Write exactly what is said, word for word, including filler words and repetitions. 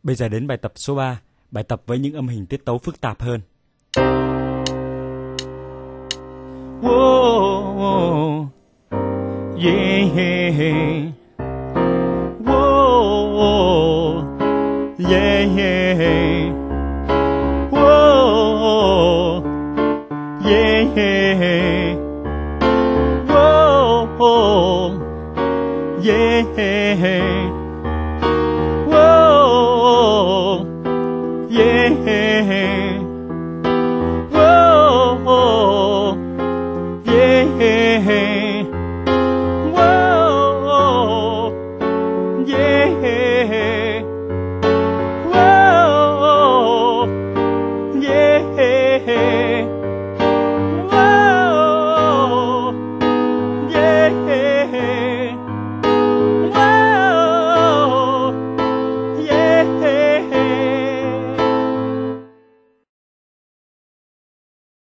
Bây giờ đến bài tập số ba, bài tập với những âm hình tiết tấu phức tạp hơn. Whoa, yeah, whoa, yeah, yeah, whoa, yeah, whoa, yeah.